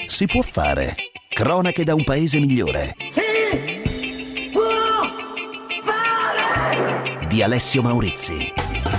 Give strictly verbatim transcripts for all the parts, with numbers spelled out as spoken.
Si può fare. Cronache da un paese migliore. Si può fare. Di Alessio Maurizzi.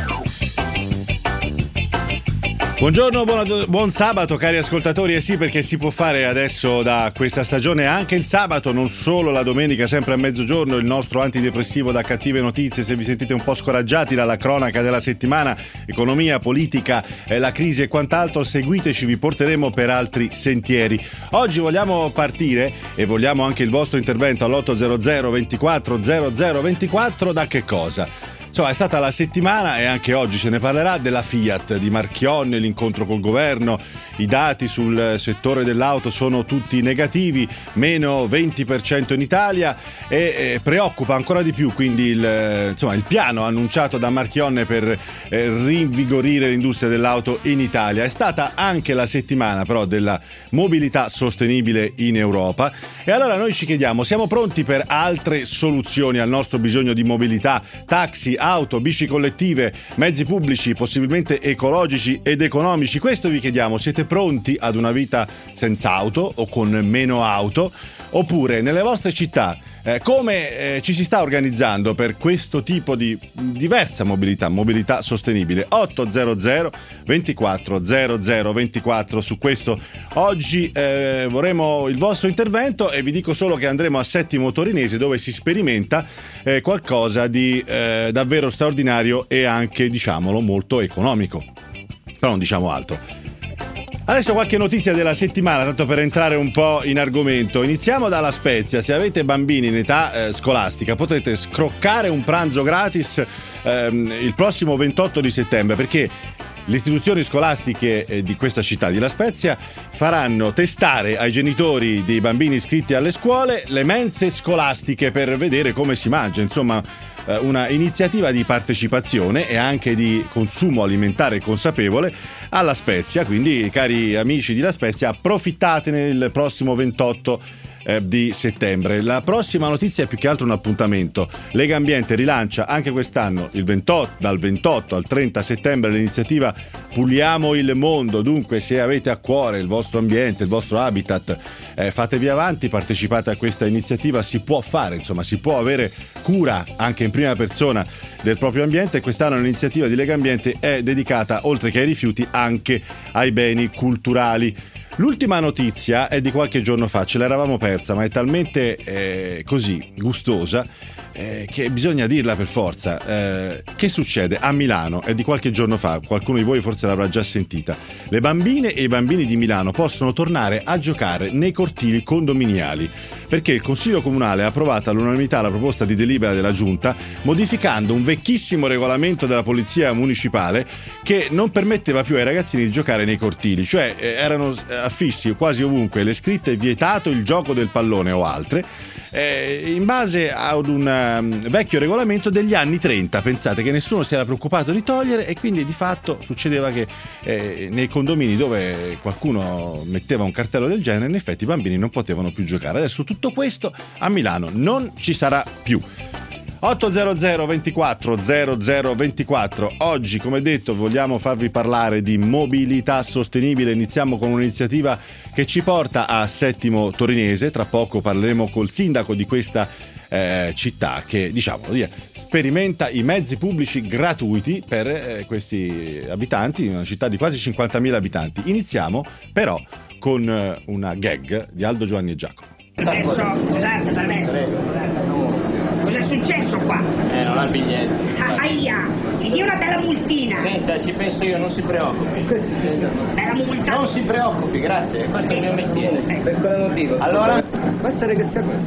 Buongiorno, buon, buon sabato cari ascoltatori. E sì, perché si può fare adesso da questa stagione anche il sabato, non solo la domenica, sempre a mezzogiorno, il nostro antidepressivo da cattive notizie. Se vi sentite un po' scoraggiati dalla cronaca della settimana, economia, politica, eh, la crisi e quant'altro, seguiteci, vi porteremo per altri sentieri. Oggi vogliamo partire e vogliamo anche il vostro intervento all'otto hundred ventiquattro zero zero ventiquattro. Da che cosa? Insomma, è stata la settimana, e anche oggi se ne parlerà, della Fiat di Marchionne, l'incontro col governo. I dati sul settore dell'auto sono tutti negativi, meno venti per cento in Italia, e eh, preoccupa ancora di più quindi il, insomma, il piano annunciato da Marchionne per eh, rinvigorire l'industria dell'auto in Italia. È stata anche la settimana però della mobilità sostenibile in Europa, e allora noi ci chiediamo: siamo pronti per altre soluzioni al nostro bisogno di mobilità? Taxi, auto, bici collettive, mezzi pubblici possibilmente ecologici ed economici? Questo vi chiediamo. Siete pronti ad una vita senza auto o con meno auto? Oppure nelle vostre città eh, come eh, ci si sta organizzando per questo tipo di diversa mobilità, mobilità sostenibile? otto hundred ventiquattro zero zero ventiquattro. Su questo oggi eh, vorremmo il vostro intervento, e vi dico solo che andremo a Settimo Torinese, dove si sperimenta eh, qualcosa di eh, davvero straordinario e anche, diciamolo, molto economico. Però non diciamo altro. Adesso qualche notizia della settimana, tanto per entrare un po' in argomento. Iniziamo dalla Spezia. Se avete bambini in età eh, scolastica, potrete scroccare un pranzo gratis ehm, il prossimo ventotto di settembre, perché le istituzioni scolastiche eh, di questa città, di La Spezia, faranno testare ai genitori dei bambini iscritti alle scuole le mense scolastiche per vedere come si mangia. Insomma, eh, una iniziativa di partecipazione e anche di consumo alimentare consapevole alla Spezia. Quindi, cari amici di La Spezia, approfittatene il prossimo ventotto di settembre. La prossima notizia è più che altro un appuntamento. Legambiente rilancia anche quest'anno il ventotto, dal ventotto al trenta settembre, l'iniziativa Puliamo il mondo. Dunque, se avete a cuore il vostro ambiente, il vostro habitat, eh, fatevi avanti, partecipate a questa iniziativa. Si può fare, insomma, si può avere cura anche in prima persona del proprio ambiente. Quest'anno l'iniziativa di Legambiente è dedicata, oltre che ai rifiuti, anche ai beni culturali. L'ultima notizia è di qualche giorno fa, ce l'eravamo persa, ma è talmente eh, così gustosa eh, che bisogna dirla per forza. Eh, che succede? A Milano, è di qualche giorno fa, qualcuno di voi forse l'avrà già sentita. Le bambine e i bambini di Milano possono tornare a giocare nei cortili condominiali, perché il Consiglio Comunale ha approvato all'unanimità la proposta di delibera della Giunta, modificando un vecchissimo regolamento della Polizia Municipale che non permetteva più ai ragazzini di giocare nei cortili. Cioè eh, erano affissi quasi ovunque le scritte vietato il gioco del pallone o altre, eh, in base ad un um, vecchio regolamento degli anni trenta. Pensate che nessuno si era preoccupato di togliere, e quindi di fatto succedeva che eh, nei condomini dove qualcuno metteva un cartello del genere, in effetti i bambini non potevano più giocare. Adesso tutto questo a Milano non ci sarà più. otto hundred ventiquattro zero zero ventiquattro. Oggi, come detto, vogliamo farvi parlare di mobilità sostenibile. Iniziamo con un'iniziativa che ci porta a Settimo Torinese. Tra poco parleremo col sindaco di questa eh, città che, diciamo, sperimenta i mezzi pubblici gratuiti per eh, questi abitanti, in una città di quasi cinquantamila abitanti. Iniziamo però con eh, una gag di Aldo, Giovanni e Giacomo. Adesso, scusate, adesso. Cos'è successo qua? Eh, non ha il biglietto. Ah, aia, gli dia una bella multina. Senta, ci penso io, non si preoccupi. Questi Bella multa. Non si preoccupi, grazie, questo è il mio mestiere. per quale motivo? Allora? Basta che sia questo.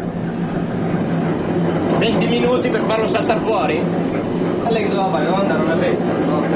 venti minuti per farlo saltare fuori? Ma lei che doveva fare? Doveva andare a una festa, no?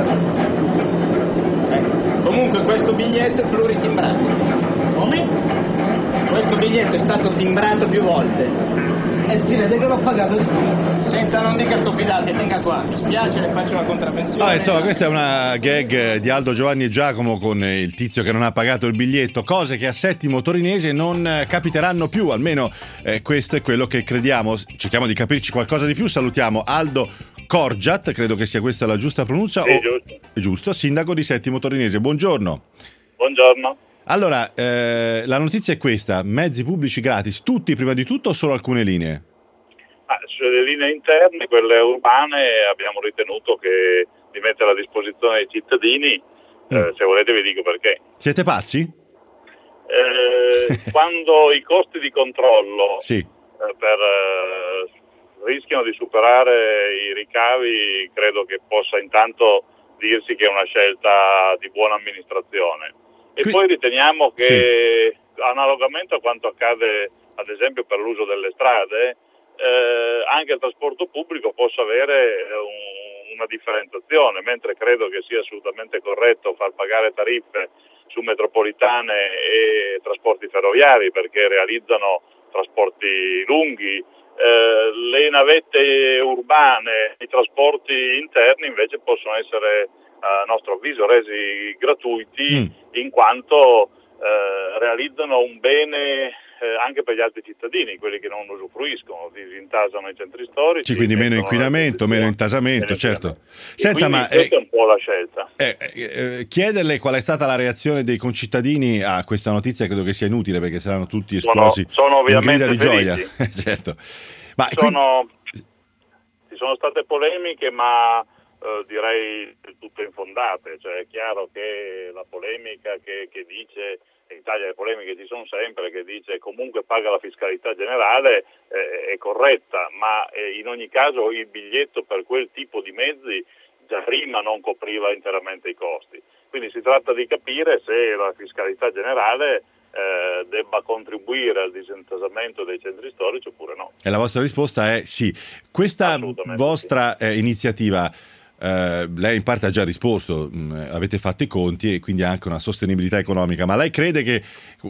Eh, comunque questo biglietto è pluritimbrato. Come? Questo biglietto è stato timbrato più volte. E si vede che l'ho pagato di più. Senta, non dica stupidate, tenga qua. Mi spiace, le faccio una contravvenzione. Ah, insomma, questa è una gag di Aldo, Giovanni e Giacomo con il tizio che non ha pagato il biglietto. Cose che a Settimo Torinese non capiteranno più, almeno eh, questo è quello che crediamo. Cerchiamo di capirci qualcosa di più. Salutiamo Aldo Corgiat, credo che sia questa la giusta pronuncia. Sì, o... giusto. È giusto, sindaco di Settimo Torinese. Buongiorno. Buongiorno. Allora, eh, la notizia è questa: mezzi pubblici gratis, tutti prima di tutto o solo alcune linee? Ah, sulle linee interne, quelle urbane, abbiamo ritenuto che di mettere a disposizione dei cittadini, mm. eh, se volete vi dico perché. Siete pazzi? Eh, quando i costi di controllo sì. eh, per, eh, rischiano di superare i ricavi, credo che possa intanto dirsi che è una scelta di buona amministrazione. E Qui... poi riteniamo che, sì. analogamente a quanto accade ad esempio per l'uso delle strade, eh, anche il trasporto pubblico possa avere un, una differenziazione, mentre credo che sia assolutamente corretto far pagare tariffe su metropolitane e trasporti ferroviari perché realizzano trasporti lunghi. Eh, le navette urbane, i trasporti interni invece possono essere a nostro avviso resi gratuiti mm. in quanto eh, realizzano un bene eh, anche per gli altri cittadini, quelli che non usufruiscono, disintasano i centri storici. Sì, quindi meno inquinamento, meno intasamento, certo. Senta, ma questa eh, è un po' la scelta. Eh, eh, chiederle qual è stata la reazione dei concittadini a questa notizia credo che sia inutile perché saranno tutti esplosi sono, sono ovviamente in grida di gioia. Certo. Ma sono, qui... Ci sono state polemiche, ma Uh, direi tutte infondate, cioè è chiaro che la polemica che, che dice, in Italia le polemiche ci sono sempre, che dice comunque paga la fiscalità generale eh, è corretta, ma eh, in ogni caso il biglietto per quel tipo di mezzi già prima non copriva interamente i costi, quindi si tratta di capire se la fiscalità generale eh, debba contribuire al disintasamento dei centri storici oppure no. E la vostra risposta è sì. Questa vostra sì. eh, iniziativa Uh, lei in parte ha già risposto, mh, avete fatto i conti e quindi anche una sostenibilità economica, ma lei crede che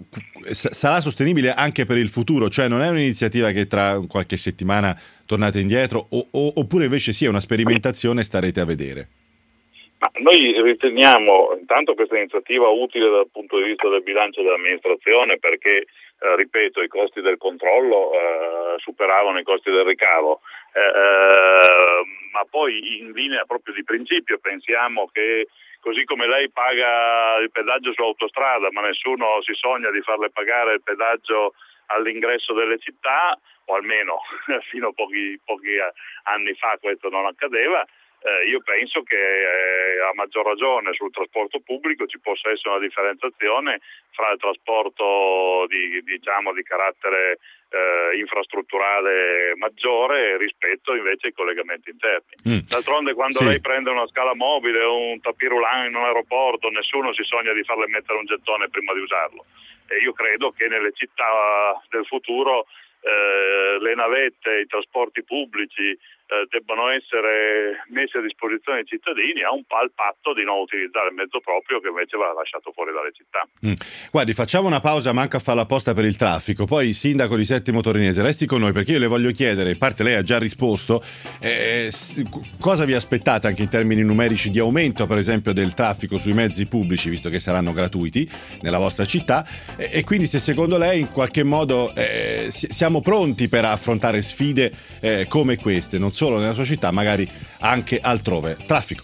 s- sarà sostenibile anche per il futuro? Cioè non è un'iniziativa che tra qualche settimana tornate indietro o- o- oppure invece sì, è una sperimentazione e starete a vedere? Ma noi riteniamo intanto questa iniziativa utile dal punto di vista del bilancio dell'amministrazione perché, eh, ripeto, i costi del controllo eh, superavano i costi del ricavo, eh, eh, ma poi in linea proprio di principio pensiamo che così come lei paga il pedaggio su autostrada ma nessuno si sogna di farle pagare il pedaggio all'ingresso delle città, o almeno fino a pochi, pochi anni fa questo non accadeva. Eh, io penso che eh, a maggior ragione sul trasporto pubblico ci possa essere una differenziazione fra il trasporto di, diciamo, di carattere eh, infrastrutturale maggiore rispetto invece ai collegamenti interni. Mm. D'altronde quando sì. lei prende una scala mobile o un tapis roulant in un aeroporto nessuno si sogna di farle mettere un gettone prima di usarlo, e io credo che nelle città del futuro eh, le navette, i trasporti pubblici Eh, debbano essere messi a disposizione dei cittadini a un pal patto di non utilizzare il mezzo proprio che invece va lasciato fuori dalle città. Mm. Guardi, facciamo una pausa, manca a farla apposta per il traffico, poi sindaco di Settimo Torinese, resti con noi perché io le voglio chiedere, in parte lei ha già risposto, eh, cosa vi aspettate anche in termini numerici di aumento per esempio del traffico sui mezzi pubblici, visto che saranno gratuiti nella vostra città, e, e quindi se secondo lei in qualche modo eh, siamo pronti per affrontare sfide eh, come queste, non solo nella sua città, magari anche altrove. Traffico.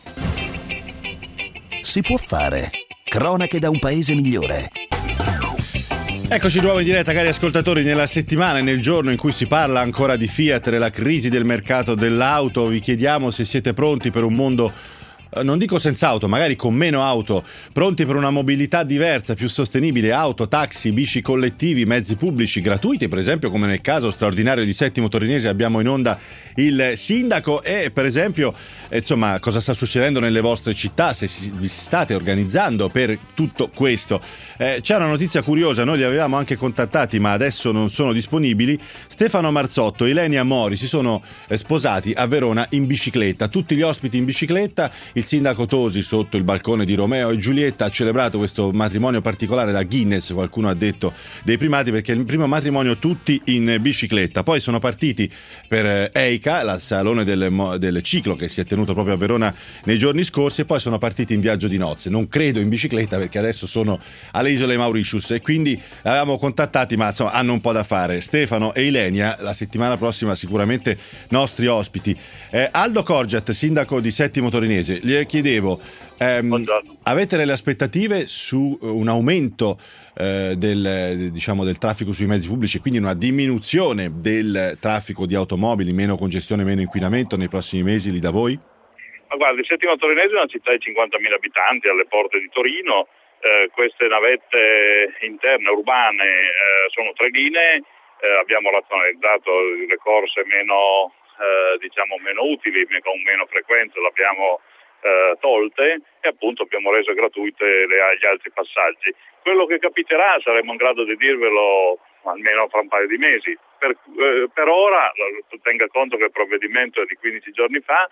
Si può fare. Cronache da un paese migliore. Eccoci di nuovo in diretta, cari ascoltatori, nella settimana e nel giorno in cui si parla ancora di Fiat, della crisi del mercato dell'auto. Vi chiediamo se siete pronti per un mondo, non dico senza auto, magari con meno auto, pronti per una mobilità diversa, più sostenibile, auto, taxi, bici collettivi, mezzi pubblici gratuiti, per esempio come nel caso straordinario di Settimo Torinese abbiamo in onda il sindaco, e per esempio insomma cosa sta succedendo nelle vostre città, se vi state organizzando per tutto questo. Eh, c'è una notizia curiosa, noi li avevamo anche contattati ma adesso non sono disponibili. Stefano Marzotto e Ilenia Mori si sono eh, sposati a Verona in bicicletta, tutti gli ospiti in bicicletta. Il sindaco Tosi sotto il balcone di Romeo e Giulietta ha celebrato questo matrimonio particolare da Guinness, qualcuno ha detto, dei primati, perché è il primo matrimonio tutti in bicicletta. Poi sono partiti per EICA, la salone del, del ciclo che si è tenuto proprio a Verona nei giorni scorsi, e poi sono partiti in viaggio di nozze, non credo in bicicletta perché adesso sono alle isole Mauritius, e quindi l'avevamo contattati ma insomma hanno un po' da fare. Stefano e Ilenia la settimana prossima sicuramente nostri ospiti. eh, Aldo Corgiat, sindaco di Settimo Torinese, gli le chiedevo, ehm, avete delle aspettative su un aumento eh, del, diciamo, del traffico sui mezzi pubblici, quindi una diminuzione del traffico di automobili, meno congestione, meno inquinamento nei prossimi mesi lì da voi? Ma guardi, Settimo Torinese è una città di cinquantamila abitanti alle porte di Torino. Eh, queste navette interne urbane eh, sono tre linee, eh, abbiamo razionalizzato le corse meno eh, diciamo meno utili, con meno frequenza le abbiamo eh, tolte e appunto abbiamo reso gratuite le, gli altri passaggi. Quello che capiterà saremo in grado di dirvelo almeno fra un paio di mesi. Per, eh, per ora, tenga conto che il provvedimento è di quindici giorni fa,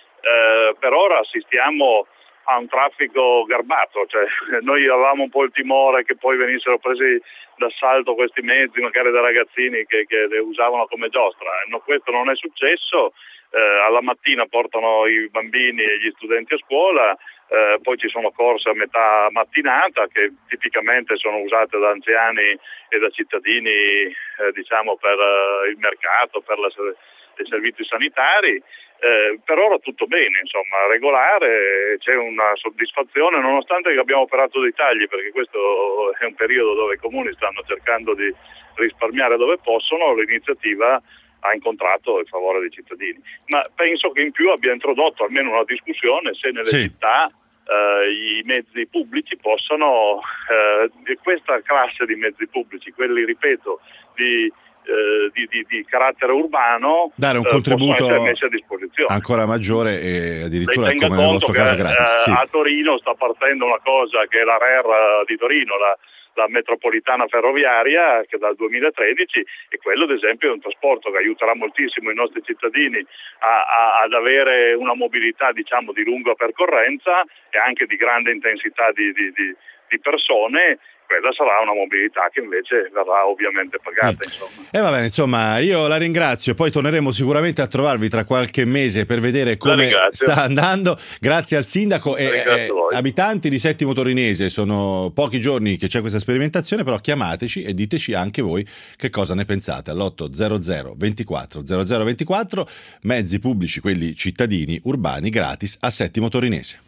eh, per ora assistiamo a un traffico garbato, cioè noi avevamo un po' il timore che poi venissero presi d'assalto questi mezzi, magari da ragazzini che, che le usavano come giostra. No, questo non è successo, eh, alla mattina portano i bambini e gli studenti a scuola, eh, poi ci sono corse a metà mattinata che tipicamente sono usate da anziani e da cittadini eh, diciamo per eh, il mercato, per la, i servizi sanitari. Eh, per ora tutto bene, insomma, regolare, c'è una soddisfazione nonostante che abbiamo operato dei tagli, perché questo è un periodo dove i comuni stanno cercando di risparmiare dove possono. L'iniziativa ha incontrato il favore dei cittadini, ma penso che in più abbia introdotto almeno una discussione se nelle sì. città eh, i mezzi pubblici possano, eh, questa classe di mezzi pubblici, quelli ripeto di Eh, di, di, di carattere urbano, dare un eh, contributo messi a disposizione ancora maggiore e addirittura tenga come nel conto vostro che, caso gratis. Eh, sì. A Torino sta partendo una cosa che è la R E R di Torino, la, la metropolitana ferroviaria, che dal duemilatredici, e quello ad esempio è un trasporto che aiuterà moltissimo i nostri cittadini a, a, ad avere una mobilità diciamo di lunga percorrenza e anche di grande intensità di, di, di, di persone. Quella sarà una mobilità che invece verrà ovviamente pagata. Insomma. E eh va bene, insomma, io la ringrazio, poi torneremo sicuramente a trovarvi tra qualche mese per vedere come sta andando. Grazie al sindaco e eh, abitanti di Settimo Torinese, sono pochi giorni che c'è questa sperimentazione, però chiamateci e diteci anche voi che cosa ne pensate all'otto zero zero ventiquattro zero zero ventiquattro, mezzi pubblici, quelli cittadini, urbani, gratis a Settimo Torinese.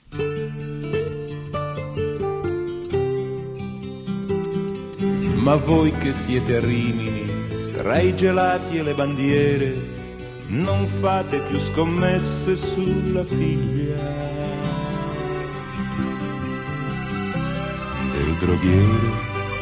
Ma voi che siete a Rimini, tra i gelati e le bandiere, non fate più scommesse sulla figlia del droghiere.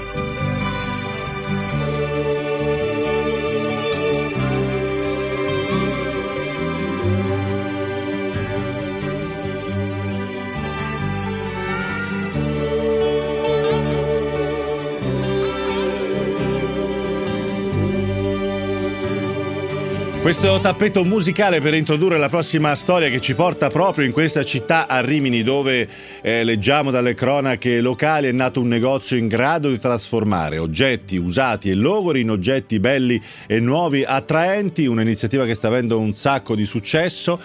Questo tappeto musicale per introdurre la prossima storia che ci porta proprio in questa città a Rimini, dove eh, leggiamo dalle cronache locali è nato un negozio in grado di trasformare oggetti usati e logori in oggetti belli e nuovi attraenti, un'iniziativa che sta avendo un sacco di successo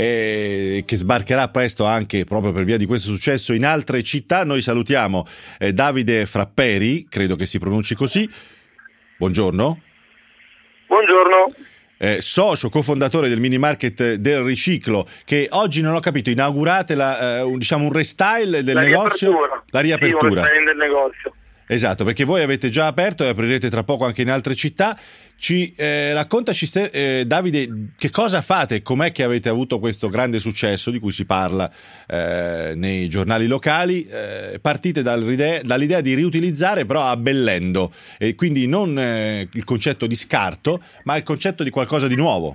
e eh, che sbarcherà presto anche proprio per via di questo successo in altre città. Noi salutiamo eh, Davide Frapperi, credo che si pronunci così. Buongiorno. Buongiorno. Eh, socio, cofondatore del mini market del riciclo, che oggi non ho capito, inaugurate la, eh, un, diciamo un restyle del la negozio, riapertura. la riapertura. Sì, un restyling del negozio. Esatto, perché voi avete già aperto e aprirete tra poco anche in altre città. Ci eh, raccontaci, eh, Davide, che cosa fate e com'è che avete avuto questo grande successo di cui si parla eh, nei giornali locali. Eh, partite dall'idea, dall'idea di riutilizzare però abbellendo, e quindi non eh, il concetto di scarto, ma il concetto di qualcosa di nuovo.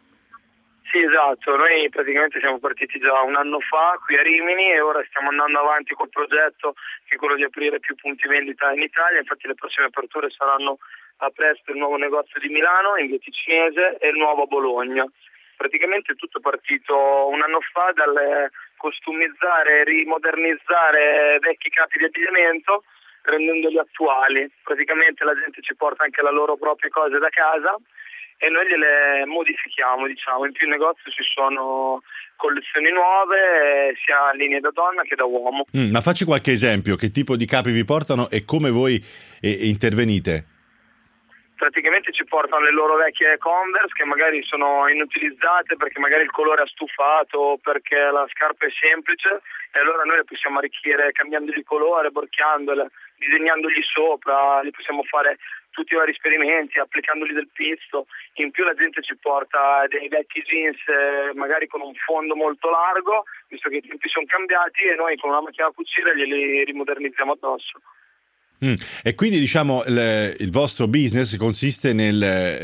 Sì, esatto, noi praticamente siamo partiti già un anno fa qui a Rimini e ora stiamo andando avanti col progetto che è quello di aprire più punti vendita in Italia. Infatti le prossime aperture saranno a presto il nuovo negozio di Milano in via Ticinese e il nuovo a Bologna. Praticamente tutto è partito un anno fa dal costumizzare, rimodernizzare vecchi capi di abbigliamento rendendoli attuali. Praticamente la gente ci porta anche le loro proprie cose da casa e noi gliele modifichiamo, diciamo. In più in negozio ci sono collezioni nuove, sia linee da donna che da uomo. Mm, ma facci qualche esempio, che tipo di capi vi portano e come voi eh, intervenite? praticamente ci portano le loro vecchie Converse che magari sono inutilizzate perché magari il colore ha stufato o perché la scarpa è semplice, e allora noi le possiamo arricchire cambiandogli colore, borchiandole, disegnandogli sopra, li possiamo fare tutti i vari esperimenti, applicandogli del pizzo. In più la gente ci porta dei vecchi jeans eh, magari con un fondo molto largo, visto che i tempi sono cambiati, e noi con una macchina a cucire glieli rimodernizziamo addosso. Mm. E quindi diciamo il, il vostro business consiste nel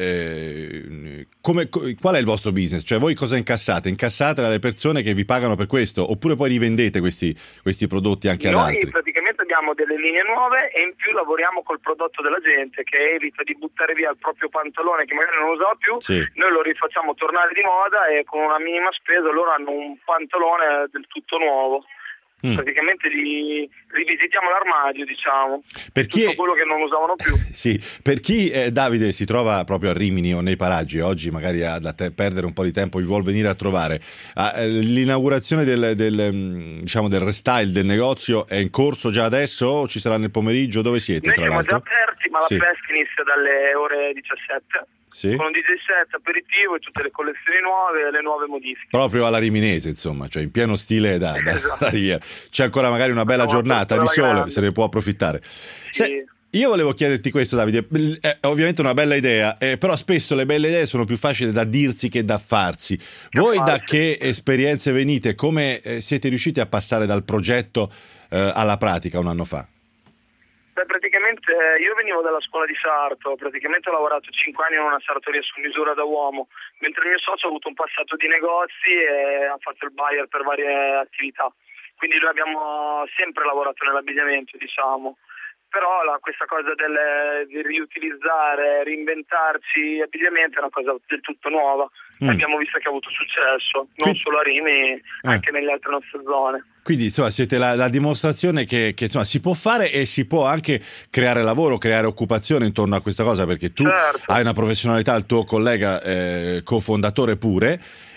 eh, come, qual è il vostro business? Cioè voi cosa incassate? Incassate dalle persone che vi pagano per questo, oppure poi rivendete questi, questi prodotti anche ad Noi altri? Noi praticamente abbiamo delle linee nuove e in più lavoriamo col prodotto della gente, che evita di buttare via il proprio pantalone che magari non usava più, sì. Noi lo rifacciamo tornare di moda e con una minima spesa loro hanno un pantalone del tutto nuovo. Mm. Praticamente li rivisitiamo l'armadio, diciamo, per chi tutto è... quello che non usavano più. Sì, per chi eh, Davide si trova proprio a Rimini o nei paraggi, oggi magari ha da te perdere un po' di tempo, vi vuol venire a trovare, ah, l'inaugurazione del, del, diciamo, del restyle del negozio è in corso già adesso o ci sarà nel pomeriggio? Dove siete? Noi tra siamo l'altro? già aperti, ma sì. la pesca inizia dalle ore diciassette. Sì. Con un D J set, aperitivo e tutte le collezioni nuove e le nuove modifiche. Proprio alla riminese, insomma, cioè in pieno stile da, da, esatto. da Riviera. C'è ancora magari una bella Siamo giornata di sole, grande. Se ne può approfittare. Sì. Se, io volevo chiederti questo, Davide, è ovviamente una bella idea, eh, però spesso le belle idee sono più facili da dirsi che da farsi. Che Voi farsi. Da che esperienze venite? Come eh, siete riusciti a passare dal progetto eh, alla pratica un anno fa? Beh, praticamente io venivo dalla scuola di sarto, praticamente ho lavorato cinque anni in una sartoria su misura da uomo, mentre il mio socio ha avuto un passato di negozi e ha fatto il buyer per varie attività, quindi noi abbiamo sempre lavorato nell'abbigliamento, diciamo, però la, questa cosa del, di riutilizzare, reinventarci abbigliamento è una cosa del tutto nuova. Mm. Abbiamo visto che ha avuto successo, non Qui... solo a Rimini, anche eh. nelle altre nostre zone. Quindi insomma siete la, la dimostrazione che, che insomma si può fare e si può anche creare lavoro, creare occupazione intorno a questa cosa, perché tu certo. hai una professionalità, il tuo collega eh, cofondatore pure.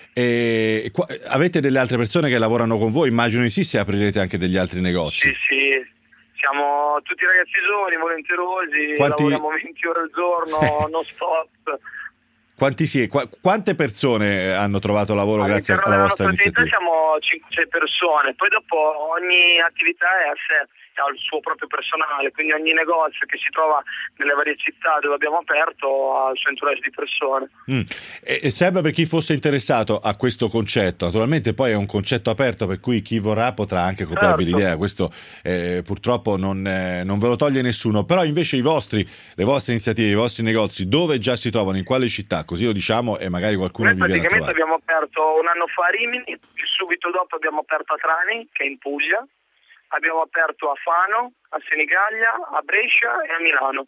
E qua, avete delle altre persone che lavorano con voi? Immagino di sì, se aprirete anche degli altri negozi. Sì, sì. Siamo tutti ragazzi giovani, volenterosi, Quanti... lavoriamo venti ore al giorno, non stop. Quanti si, qu- quante persone hanno trovato lavoro grazie alla vostra iniziativa? Siamo cinque sei persone, poi dopo ogni attività è a sé, ha il suo proprio personale, quindi ogni negozio che si trova nelle varie città dove abbiamo aperto ha il suo entourage di persone. Mm. E, e sempre per chi fosse interessato a questo concetto, naturalmente poi è un concetto aperto per cui chi vorrà potrà anche copiarvi certo. l'idea, questo eh, purtroppo non, eh, non ve lo toglie nessuno, però invece i vostri, le vostre iniziative, i vostri negozi, dove già si trovano, in quale città, così lo diciamo e magari qualcuno Noi vi viene a trovare. Praticamente abbiamo aperto un anno fa a Rimini, subito dopo abbiamo aperto a Trani, che è in Puglia, abbiamo aperto a Fano, a Senigallia, a Brescia e a Milano.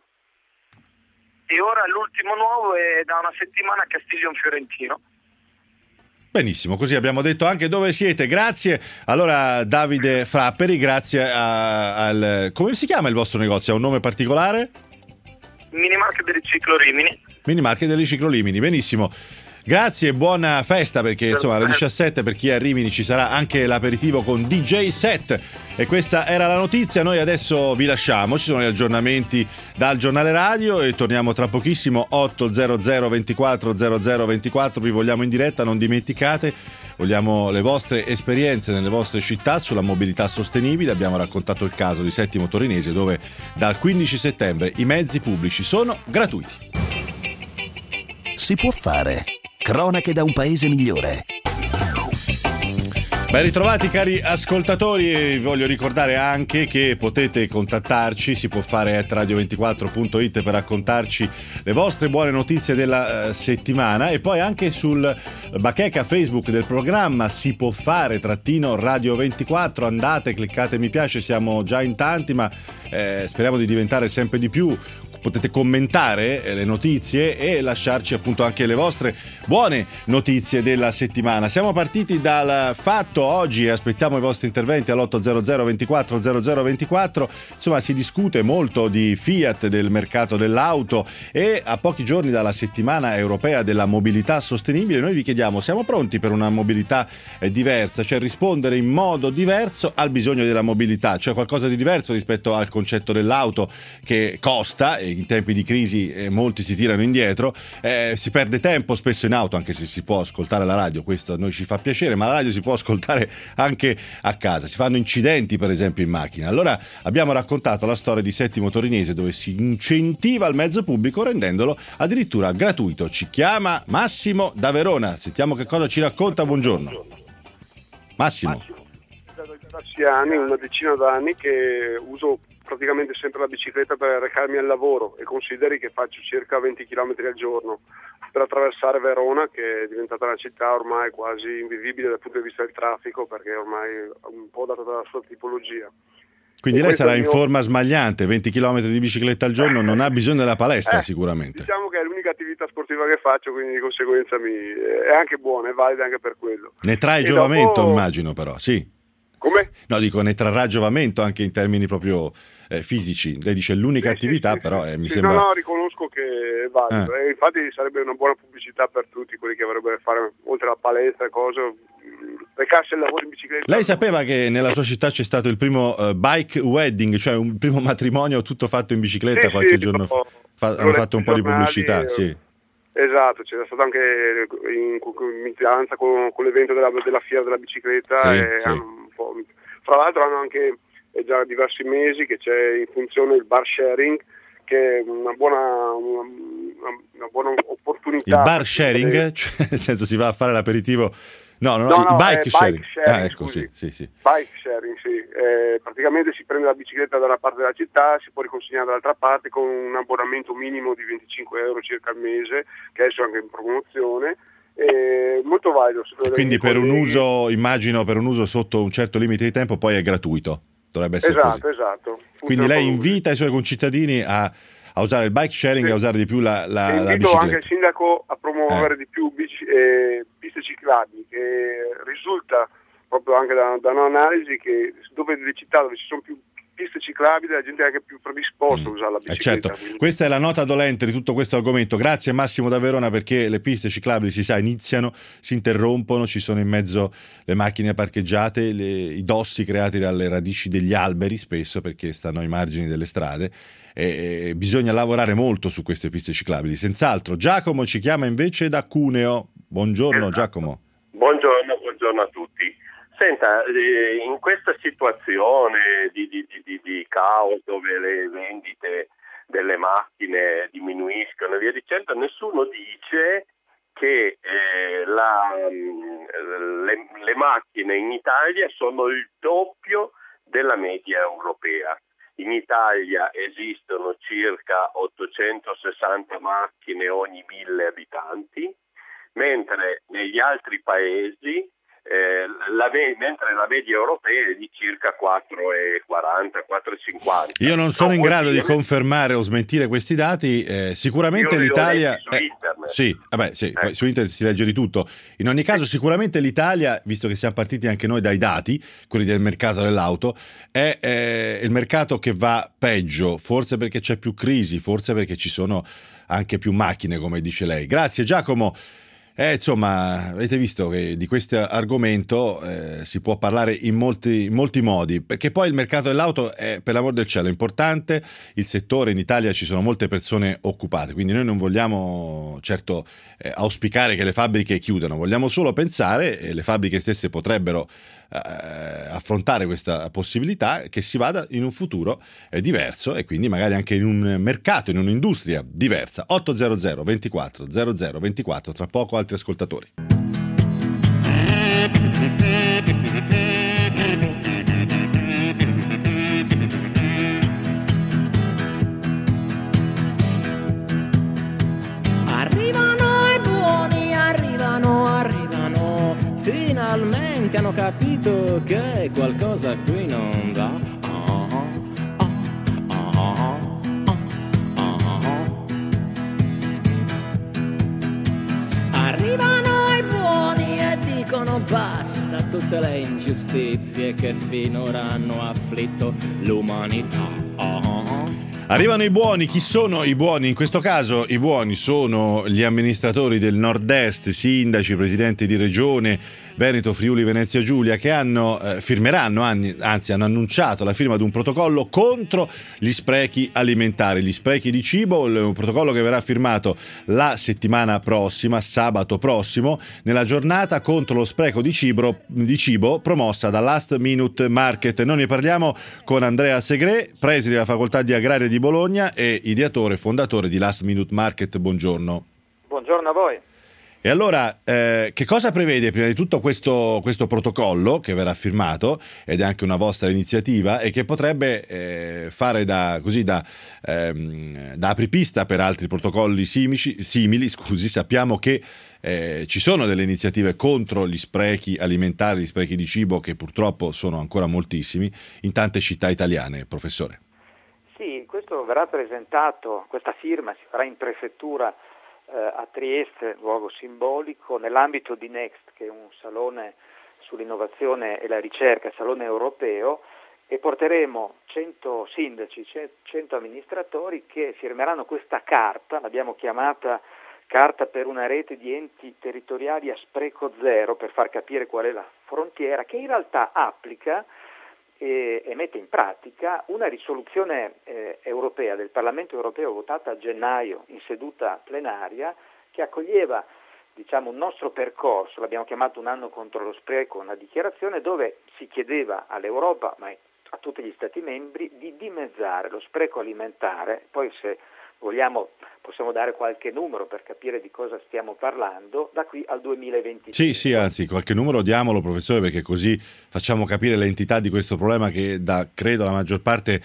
E ora l'ultimo nuovo è da una settimana a Castiglion Fiorentino. Benissimo, così abbiamo detto anche dove siete. Grazie. Allora Davide Frapperi, grazie a, al... come si chiama il vostro negozio? Ha un nome particolare? Minimarket del Riciclo Rimini. Minimarket del Riciclo Rimini, benissimo. Grazie e buona festa, perché insomma alle diciassette per chi è a Rimini ci sarà anche l'aperitivo con D J set. E questa era la notizia, noi adesso vi lasciamo, ci sono gli aggiornamenti dal giornale radio e torniamo tra pochissimo. Otto zero zero ventiquattro zero zero ventiquattro, vi vogliamo in diretta, non dimenticate, vogliamo le vostre esperienze nelle vostre città sulla mobilità sostenibile. Abbiamo raccontato il caso di Settimo Torinese, dove dal quindici settembre i mezzi pubblici sono gratuiti. Si può fare. Cronache da un paese migliore. Ben ritrovati cari ascoltatori, e vi voglio ricordare anche che potete contattarci, si può fare at radio ventiquattro punto it per raccontarci le vostre buone notizie della uh, settimana, e poi anche sul bacheca Facebook del programma Si può fare trattino Radio ventiquattro, andate, cliccate mi piace, siamo già in tanti ma eh, speriamo di diventare sempre di più. Potete commentare le notizie e lasciarci appunto anche le vostre buone notizie della settimana. Siamo partiti dal fatto oggi e aspettiamo i vostri interventi all'otto zero zero ventiquattro zero zero ventiquattro. Insomma, si discute molto di Fiat, del mercato dell'auto, e a pochi giorni dalla settimana europea della mobilità sostenibile noi vi chiediamo: siamo pronti per una mobilità diversa, cioè rispondere in modo diverso al bisogno della mobilità, cioè qualcosa di diverso rispetto al concetto dell'auto che costa, e in tempi di crisi eh, molti si tirano indietro, eh, si perde tempo spesso in auto, anche se si può ascoltare la radio, questo a noi ci fa piacere, ma la radio si può ascoltare anche a casa, si fanno incidenti per esempio in macchina. Allora abbiamo raccontato la storia di Settimo Torinese, dove si incentiva il mezzo pubblico rendendolo addirittura gratuito. Ci chiama Massimo da Verona, sentiamo che cosa ci racconta. Buongiorno Massimo. Da diversi anni, una decina d'anni, che uso praticamente sempre la bicicletta per recarmi al lavoro, e consideri che faccio circa venti chilometri al giorno per attraversare Verona, che è diventata una città ormai quasi invivibile dal punto di vista del traffico, perché ormai è un po' data dalla sua tipologia. Quindi lei sarà in mio... forma smagliante, venti chilometri di bicicletta al giorno, non ha bisogno della palestra eh, sicuramente. Diciamo che è l'unica attività sportiva che faccio, quindi di conseguenza mi... è anche buona, è valida anche per quello. Ne trae e giovamento, dopo... immagino, però, sì. Come? No, dico, ne trarrà giovamento anche in termini proprio eh, fisici. Lei dice l'unica sì, attività, sì, però sì, eh, mi sì, sembra... No, no, riconosco che è valido. Eh. E infatti sarebbe una buona pubblicità per tutti quelli che vorrebbero fare, oltre alla palestra e cose, recarsi al lavoro in bicicletta. Lei sapeva che nella sua città c'è stato il primo uh, bike wedding, cioè un primo matrimonio tutto fatto in bicicletta sì, qualche sì, giorno fa? Fa- hanno letto fatto un po' di giornali, pubblicità, eh, sì. Esatto, c'era stato anche in concomitanza con, con l'evento della, della fiera della bicicletta. Sì, e sì. hanno un po', fra l'altro hanno anche è già diversi mesi che c'è in funzione il bar sharing, che è una buona, una, una buona opportunità. Il bar sharing? Vedere... Cioè, nel senso, si va a fare l'aperitivo? No, no, no, no, il no bike, bike sharing. sharing. Ah, ecco, scusi. sì, sì, sì. Bike sharing, sì. Eh, praticamente si prende la bicicletta da una parte della città, si può riconsegnare dall'altra parte con un abbonamento minimo di venticinque euro circa al mese, che adesso è anche in promozione. Eh, molto valido. Quindi per un uso, immagino, per un uso sotto un certo limite di tempo, poi è gratuito. Dovrebbe essere esatto, così. esatto. Quindi lei invita i suoi concittadini a, a usare il bike sharing e sì. a usare di più la, la, invito la bicicletta. anche il sindaco a promuovere eh. di più bici, eh, piste ciclabili, che risulta proprio anche da, da un'analisi che dove le città dove ci sono più piste ciclabili la gente è anche più predisposta mm. a usare la bicicletta. Eh certo. Questa è la nota dolente di tutto questo argomento. Grazie Massimo da Verona, perché le piste ciclabili, si sa, iniziano, si interrompono, ci sono in mezzo le macchine parcheggiate, le, i dossi creati dalle radici degli alberi spesso, perché stanno ai margini delle strade, e, e bisogna lavorare molto su queste piste ciclabili, senz'altro. Giacomo ci chiama invece da Cuneo. Buongiorno esatto. Giacomo. Buongiorno, buongiorno a tutti. Senta, in questa situazione di, di, di, di caos dove le vendite delle macchine diminuiscono e via dicendo, nessuno dice che eh, la, le, le macchine in Italia sono il doppio della media europea. In Italia esistono circa ottocentosessanta macchine ogni mille abitanti, mentre negli altri paesi Eh, la me- mentre la media europea è di circa quattro virgola quaranta, quattro virgola cinquanta. Io non sono no, in grado dire... di confermare o smentire questi dati. Eh, sicuramente Io l'Italia su eh, internet. Sì, vabbè, sì, eh. su internet si legge di tutto. In ogni caso, sicuramente l'Italia, visto che siamo partiti anche noi dai dati, quelli del mercato dell'auto, è eh, il mercato che va peggio, forse perché c'è più crisi, forse perché ci sono anche più macchine, come dice lei. Grazie Giacomo. Eh, insomma, avete visto che di questo argomento eh, si può parlare in molti, in molti modi, perché poi il mercato dell'auto è, per l'amor del cielo, importante. Il settore in Italia, ci sono molte persone occupate, quindi noi non vogliamo certo eh, auspicare che le fabbriche chiudano, vogliamo solo pensare, e le fabbriche stesse potrebbero eh, affrontare questa possibilità, che si vada in un futuro eh, diverso, e quindi magari anche in un mercato, in un'industria diversa. ottocento ventiquattro zero zero ventiquattro, tra poco altri ascoltatori. Arrivano i buoni, arrivano, arrivano, finalmente hanno capito che qualcosa qui non va. Arrivano i buoni e dicono basta tutte le ingiustizie che finora hanno afflitto l'umanità. Arrivano i buoni. Chi sono i buoni? In questo caso i buoni sono gli amministratori del nord-est, sindaci, presidenti di regione, Veneto, Friuli, Venezia Giulia, che hanno eh, firmeranno, anni, anzi hanno annunciato la firma di un protocollo contro gli sprechi alimentari, gli sprechi di cibo, un protocollo che verrà firmato la settimana prossima, sabato prossimo, nella giornata contro lo spreco di cibo, di cibo promossa da Last Minute Market. Noi ne parliamo con Andrea Segre, preside della Facoltà di Agraria di Bologna e ideatore e fondatore di Last Minute Market. Buongiorno. Buongiorno a voi. E allora, eh, che cosa prevede prima di tutto questo, questo protocollo che verrà firmato, ed è anche una vostra iniziativa, e che potrebbe eh, fare da, così, da, ehm, da apripista per altri protocolli simici, simili? Scusi, sappiamo che eh, ci sono delle iniziative contro gli sprechi alimentari, gli sprechi di cibo, che purtroppo sono ancora moltissimi in tante città italiane, professore. Sì, questo verrà presentato, questa firma si farà in prefettura a Trieste, luogo simbolico, nell'ambito di Next, che è un salone sull'innovazione e la ricerca, salone europeo, e porteremo cento sindaci, cento amministratori che firmeranno questa carta, l'abbiamo chiamata Carta per una rete di enti territoriali a spreco zero, per far capire qual è la frontiera, che in realtà applica e, e mette in pratica una risoluzione eh, europea del Parlamento europeo votata a gennaio in seduta plenaria, che accoglieva, diciamo, un nostro percorso, l'abbiamo chiamato un anno contro lo spreco, una dichiarazione dove si chiedeva all'Europa, ma a tutti gli Stati membri, di dimezzare lo spreco alimentare. Poi, se vogliamo, possiamo dare qualche numero per capire di cosa stiamo parlando, da qui al duemilaventicinque. Sì, sì, anzi, qualche numero diamolo, professore, perché così facciamo capire l'entità di questo problema che, da credo, la maggior parte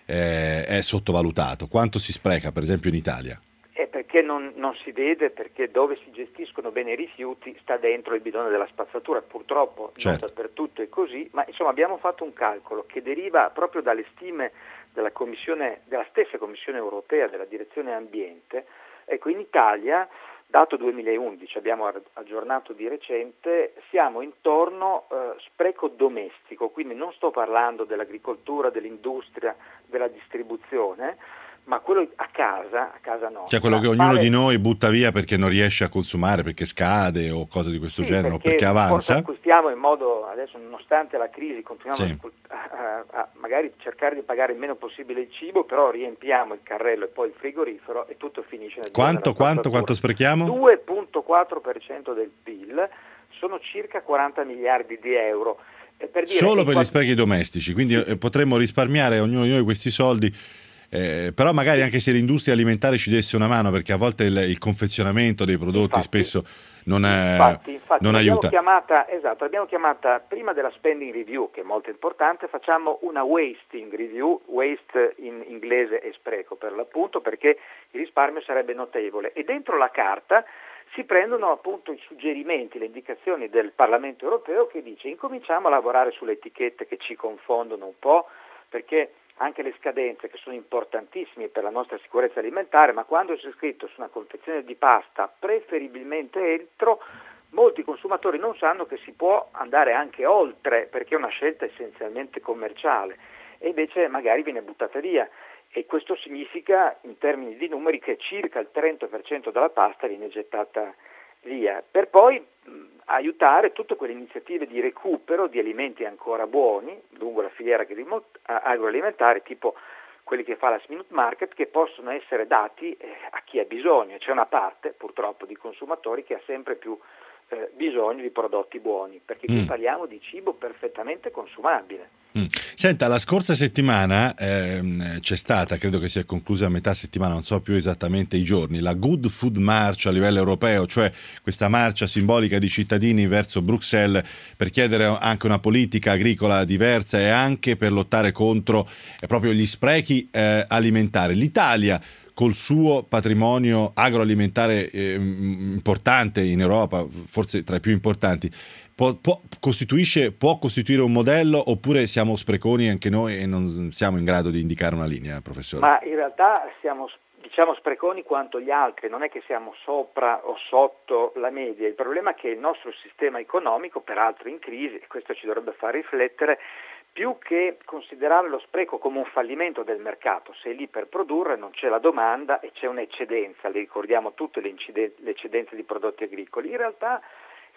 eh, è sottovalutato. Quanto si spreca, per esempio, in Italia? È perché non, non si vede, perché dove si gestiscono bene i rifiuti sta dentro il bidone della spazzatura. Purtroppo certo. Non dappertutto è così, ma insomma abbiamo fatto un calcolo che deriva proprio dalle stime della Commissione, della stessa Commissione europea, della Direzione Ambiente. Ecco, in Italia, dato duemilaundici, abbiamo aggiornato di recente, siamo intorno eh, spreco domestico, quindi non sto parlando dell'agricoltura, dell'industria, della distribuzione, ma quello a casa, a casa nostra. Cioè quello che ognuno pare... di noi butta via perché non riesce a consumare, perché scade o cose di questo sì, genere, perché o perché avanza. Forse acquistiamo in modo, adesso nonostante la crisi, continuiamo sì. a, a, a magari cercare di pagare il meno possibile il cibo, però riempiamo il carrello e poi il frigorifero e tutto finisce nel Quanto, quanto, quanto sprechiamo? due virgola quattro per cento del P I L, sono circa quaranta miliardi di euro. E per dire, Solo per quattro... gli sprechi domestici, quindi sì. potremmo risparmiare ognuno di noi questi soldi. Eh, però magari anche se l'industria alimentare ci desse una mano, perché a volte il, il confezionamento dei prodotti infatti, spesso non, è, infatti, infatti, non aiuta. Chiamata, esatto, l'abbiamo chiamata prima della spending review, che è molto importante, facciamo una wasting review, waste in inglese e spreco per l'appunto, perché il risparmio sarebbe notevole, e dentro la carta si prendono appunto i suggerimenti, le indicazioni del Parlamento europeo, che dice incominciamo a lavorare sulle etichette che ci confondono un po', perché anche le scadenze, che sono importantissime per la nostra sicurezza alimentare, ma quando c'è scritto su una confezione di pasta preferibilmente entro, molti consumatori non sanno che si può andare anche oltre, perché è una scelta essenzialmente commerciale, e invece magari viene buttata via, e questo significa in termini di numeri che circa il trenta per cento della pasta viene gettata via, per poi mh, aiutare tutte quelle iniziative di recupero di alimenti ancora buoni lungo la filiera agroalimentare, tipo quelli che fa la Last Minute Market, che possono essere dati eh, a chi ha bisogno. C'è una parte purtroppo di consumatori che ha sempre più eh, bisogno di prodotti buoni, perché qui mm. parliamo di cibo perfettamente consumabile. Mm. Senta, la scorsa settimana ehm, c'è stata, credo che sia conclusa a metà settimana, non so più esattamente i giorni, la Good Food March a livello europeo, cioè questa marcia simbolica di cittadini verso Bruxelles per chiedere anche una politica agricola diversa e anche per lottare contro eh, proprio gli sprechi eh, alimentari. L'Italia, col suo patrimonio agroalimentare eh, importante in Europa, forse tra i più importanti, Può, può, costituisce, può costituire un modello, oppure siamo spreconi anche noi e non siamo in grado di indicare una linea, professore? Ma in realtà siamo, diciamo, spreconi quanto gli altri, non è che siamo sopra o sotto la media. Il problema è che il nostro sistema economico, peraltro in crisi, e questo ci dovrebbe far riflettere, più che considerare lo spreco come un fallimento del mercato, sei lì per produrre, non c'è la domanda e c'è un'eccedenza, le ricordiamo tutte le, inciden- le eccedenze di prodotti agricoli, in realtà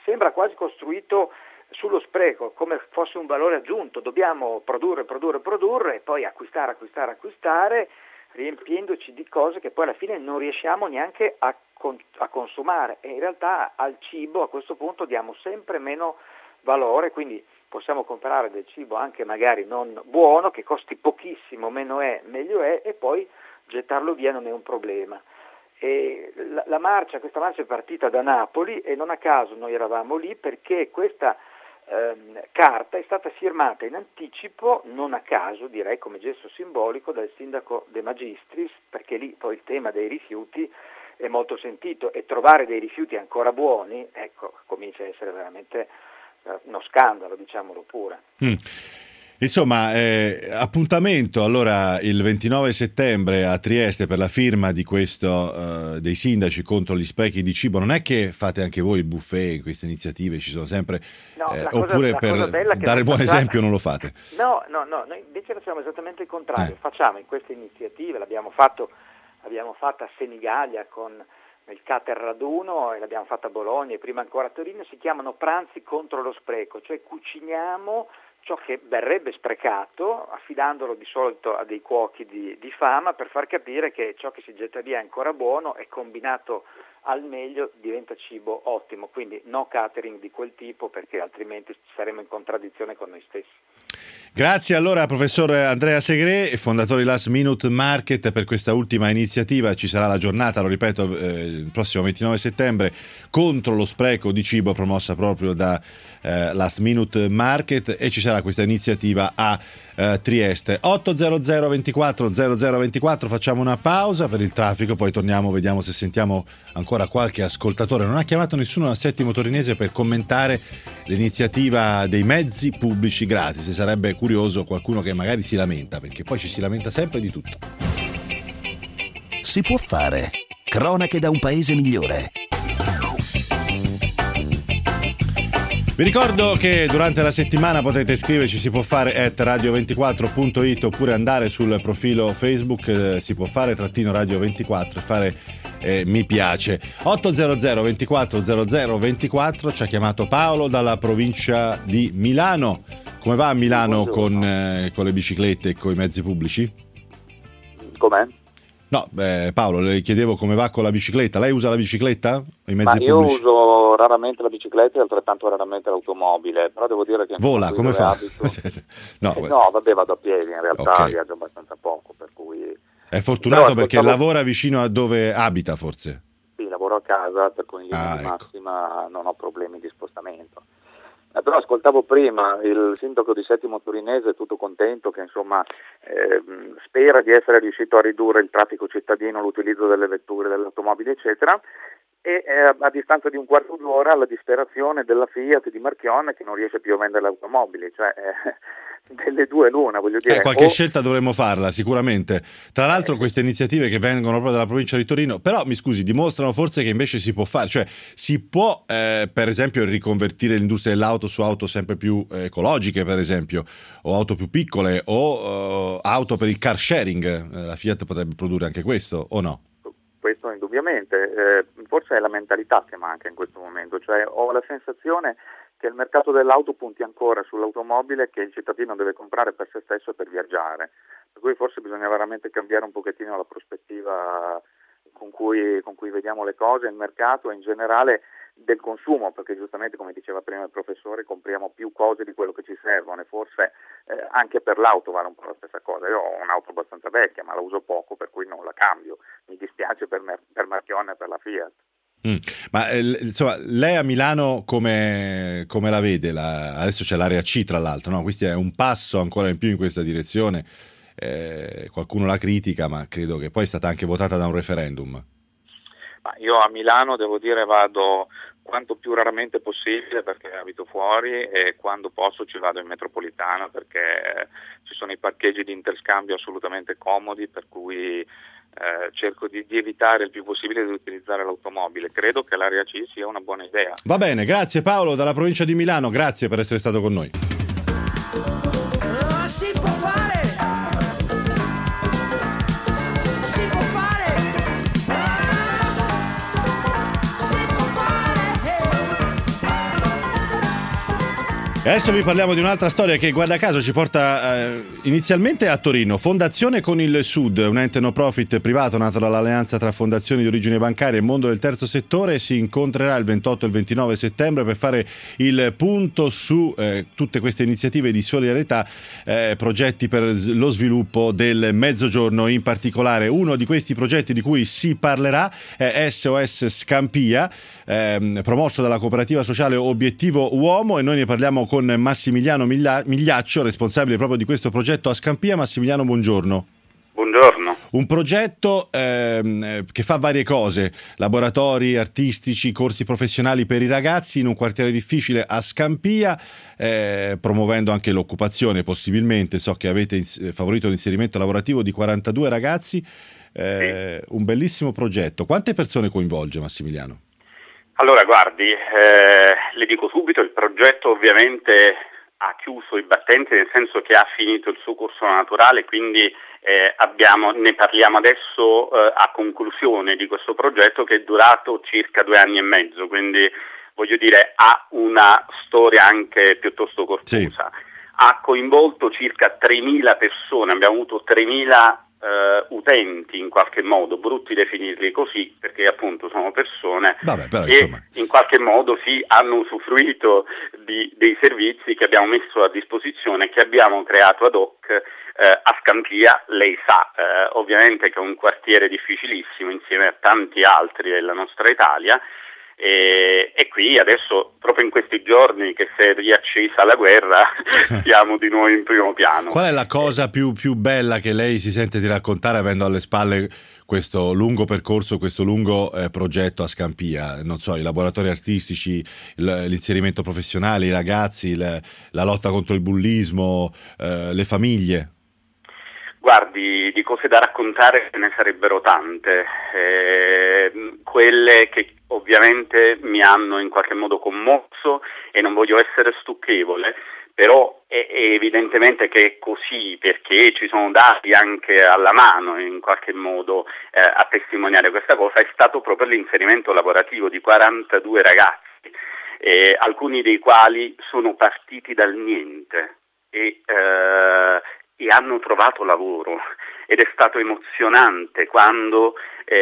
sembra quasi costruito sullo spreco, come fosse un valore aggiunto. Dobbiamo produrre, produrre, produrre e poi acquistare, acquistare, acquistare, riempiendoci di cose che poi alla fine non riusciamo neanche a, con- a consumare, e in realtà al cibo a questo punto diamo sempre meno valore, quindi possiamo comprare del cibo anche magari non buono, che costi pochissimo, meno è, meglio è, e poi gettarlo via non è un problema. E la, la marcia, questa marcia è partita da Napoli e non a caso noi eravamo lì, perché questa ehm, carta è stata firmata in anticipo, non a caso direi, come gesto simbolico, dal sindaco De Magistris, perché lì poi il tema dei rifiuti è molto sentito, e trovare dei rifiuti ancora buoni, ecco, comincia a essere veramente uno scandalo, diciamolo pure. Mm. Insomma, eh, appuntamento allora il ventinove settembre a Trieste per la firma di questo eh, dei sindaci contro gli sprechi di cibo. Non è che fate anche voi il buffet, queste iniziative ci sono sempre, no, eh, cosa, oppure per dare il buon esempio non lo fate? No, no, no, noi invece facciamo esattamente il contrario, Eh. facciamo in queste iniziative, l'abbiamo fatto, l'abbiamo fatta a Senigallia con il Cater Raduno, e l'abbiamo fatta a Bologna e prima ancora a Torino, si chiamano pranzi contro lo spreco, cioè cuciniamo ciò che verrebbe sprecato, affidandolo di solito a dei cuochi di, di fama, per far capire che ciò che si getta via è ancora buono e combinato al meglio diventa cibo ottimo, quindi no catering di quel tipo, perché altrimenti saremo in contraddizione con noi stessi. Grazie allora professor Andrea Segre, fondatore di Last Minute Market, per questa ultima iniziativa. Ci sarà la giornata, lo ripeto, eh, il prossimo ventinove settembre contro lo spreco di cibo, promossa proprio da eh, Last Minute Market, e ci sarà questa iniziativa a eh, Trieste. ottocento ventiquattro zero zero ventiquattro, facciamo una pausa per il traffico, poi torniamo, vediamo se sentiamo ancora qualche ascoltatore. Non ha chiamato nessuno a Settimo Torinese per commentare l'iniziativa dei mezzi pubblici gratis, e sarebbe curioso qualcuno che magari si lamenta, perché poi ci si lamenta sempre di tutto. Si può fare. Cronache da un paese migliore. Vi ricordo che durante la settimana potete scriverci, si può fare at radio ventiquattro punto it, oppure andare sul profilo Facebook eh, si può fare trattino radio ventiquattro e fare eh, mi piace. ottocento ventiquattro zero zero ventiquattro. Ci ha chiamato Paolo dalla provincia di Milano. Come va a Milano con, eh, con le biciclette e con i mezzi pubblici? Com'è? No, beh, Paolo, le chiedevo come va con la bicicletta. Lei usa la bicicletta? O i mezzi Ma io pubblici? uso raramente la bicicletta e altrettanto raramente l'automobile, però devo dire che... Vola, come fa? Abito... no, eh, no, vabbè, vado a piedi, in realtà Okay. viaggio abbastanza poco, per cui... È fortunato Però, perché ascoltavo... lavora vicino a dove abita, forse. Sì, lavoro a casa, per cui in linea Ah, di ecco. massima non ho problemi di spostamento. Eh, però ascoltavo prima il sindaco di Settimo Torinese, tutto contento che insomma eh, spera di essere riuscito a ridurre il traffico cittadino, l'utilizzo delle vetture, delle automobili eccetera, e eh, a distanza di un quarto d'ora la disperazione della Fiat di Marchionne che non riesce più a vendere le automobili, cioè eh, delle due l'una, voglio dire. Eh, qualche o... scelta dovremmo farla sicuramente. Tra l'altro queste iniziative che vengono proprio dalla provincia di Torino, però mi scusi, dimostrano forse che invece si può fare, cioè si può eh, per esempio riconvertire l'industria dell'auto su auto sempre più eh, ecologiche, per esempio, o auto più piccole, o eh, auto per il car sharing. Eh, la Fiat potrebbe produrre anche questo, o no? Questo indubbiamente, eh, forse è la mentalità che manca in questo momento, cioè ho la sensazione che il mercato dell'auto punti ancora sull'automobile che il cittadino deve comprare per se stesso e per viaggiare, per cui forse bisogna veramente cambiare un pochettino la prospettiva con cui, con cui vediamo le cose, il mercato e in generale del consumo, perché giustamente come diceva prima il professore compriamo più cose di quello che ci servono e forse eh, anche per l'auto vale un po' la stessa cosa. Io ho un'auto abbastanza vecchia ma la uso poco, per cui non la cambio, mi dispiace per, Mer- per Marchionne e per la Fiat. Mm. Ma eh, insomma, lei a Milano come, come la vede? La, adesso c'è l'area C tra l'altro, no? Questo è un passo ancora in più in questa direzione. Eh, qualcuno la critica, ma credo che poi è stata anche votata da un referendum. Ma io a Milano devo dire vado quanto più raramente possibile perché abito fuori, e quando posso ci vado in metropolitana perché ci sono i parcheggi di interscambio assolutamente comodi, per cui eh, cerco di, di evitare il più possibile di utilizzare l'automobile. Credo che l'area C sia una buona idea. Va bene, grazie Paolo dalla provincia di Milano, grazie per essere stato con noi. Si può fare! Si può fare! Si può fare! Adesso vi parliamo di un'altra storia che, guarda caso, ci porta eh, inizialmente a Torino. Fondazione con il Sud, un ente no profit privato nato dall'alleanza tra fondazioni di origine bancaria e mondo del terzo settore, si incontrerà il ventotto e il ventinove settembre per fare il punto su eh, tutte queste iniziative di solidarietà, eh, progetti per lo sviluppo del Mezzogiorno in particolare. Uno di questi progetti di cui si parlerà è S O S Scampia, eh, promosso dalla cooperativa sociale Obiettivo Uomo, e noi ne parliamo con Massimiliano Migliaccio, responsabile proprio di questo progetto a Scampia. Massimiliano, buongiorno. Buongiorno. Un progetto ehm, che fa varie cose: laboratori artistici, corsi professionali per i ragazzi in un quartiere difficile a Scampia, eh, promuovendo anche l'occupazione possibilmente. So che avete ins- favorito l'inserimento lavorativo di quarantadue ragazzi, eh, sì. Un bellissimo progetto. Quante persone coinvolge, Massimiliano? Allora, guardi, eh, le dico subito, il progetto ovviamente ha chiuso i battenti, nel senso che ha finito il suo corso naturale, quindi eh, abbiamo, ne parliamo adesso eh, a conclusione di questo progetto, che è durato circa due anni e mezzo, quindi voglio dire ha una storia anche piuttosto corposa. Sì. Ha coinvolto circa tremila persone, abbiamo avuto tremila Uh, utenti in qualche modo, brutti definirli così perché appunto sono persone. Vabbè, però, che insomma, in qualche modo sì, hanno usufruito di, dei servizi che abbiamo messo a disposizione, che abbiamo creato ad hoc uh, a Scampia. Lei sa uh, ovviamente che è un quartiere difficilissimo insieme a tanti altri della nostra Italia. E, e qui adesso, proprio in questi giorni che si è riaccesa la guerra, siamo di nuovo in primo piano. Qual è la cosa più, più bella che lei si sente di raccontare avendo alle spalle questo lungo percorso, questo lungo eh, progetto a Scampia? Non so, i laboratori artistici, il, l'inserimento professionale, i ragazzi, il, la lotta contro il bullismo, eh, le famiglie. Guardi, di cose da raccontare ne sarebbero tante, eh, quelle che ovviamente mi hanno in qualche modo commosso, e non voglio essere stucchevole, però è, è evidentemente che è così, perché ci sono dati anche alla mano in qualche modo eh, a testimoniare questa cosa. È stato proprio l'inserimento lavorativo di quarantadue ragazzi, eh, alcuni dei quali sono partiti dal niente e eh, e hanno trovato lavoro, ed è stato emozionante quando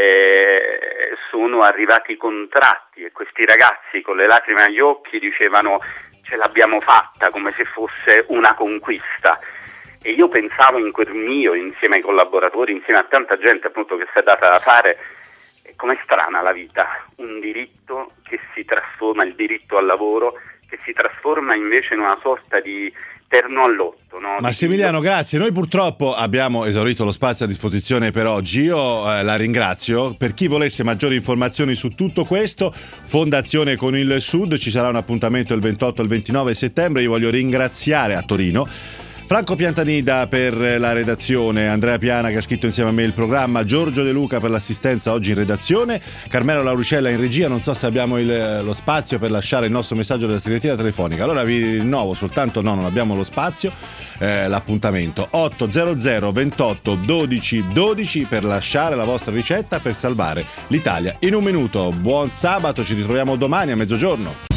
eh, sono arrivati i contratti e questi ragazzi con le lacrime agli occhi dicevano: ce l'abbiamo fatta, come se fosse una conquista. E io pensavo in quel mio, insieme ai collaboratori, insieme a tanta gente appunto che si è data da fare, com'è strana la vita, un diritto che si trasforma, il diritto al lavoro, che si trasforma invece in una sorta di terno all'otto, no? Massimiliano, grazie. Noi purtroppo abbiamo esaurito lo spazio a disposizione per oggi. Io eh, la ringrazio. Per chi volesse maggiori informazioni su tutto questo, Fondazione con il Sud, ci sarà un appuntamento il ventotto e il ventinove settembre. Io voglio ringraziare a Torino Franco Piantanida per la redazione, Andrea Piana che ha scritto insieme a me il programma, Giorgio De Luca per l'assistenza oggi in redazione, Carmelo Lauricella in regia. Non so se abbiamo il, lo spazio per lasciare il nostro messaggio della segreteria telefonica, allora vi rinnovo soltanto, no, non abbiamo lo spazio, eh, l'appuntamento otto zero zero ventotto dodici dodici per lasciare la vostra ricetta per salvare l'Italia in un minuto. Buon sabato, ci ritroviamo domani a mezzogiorno.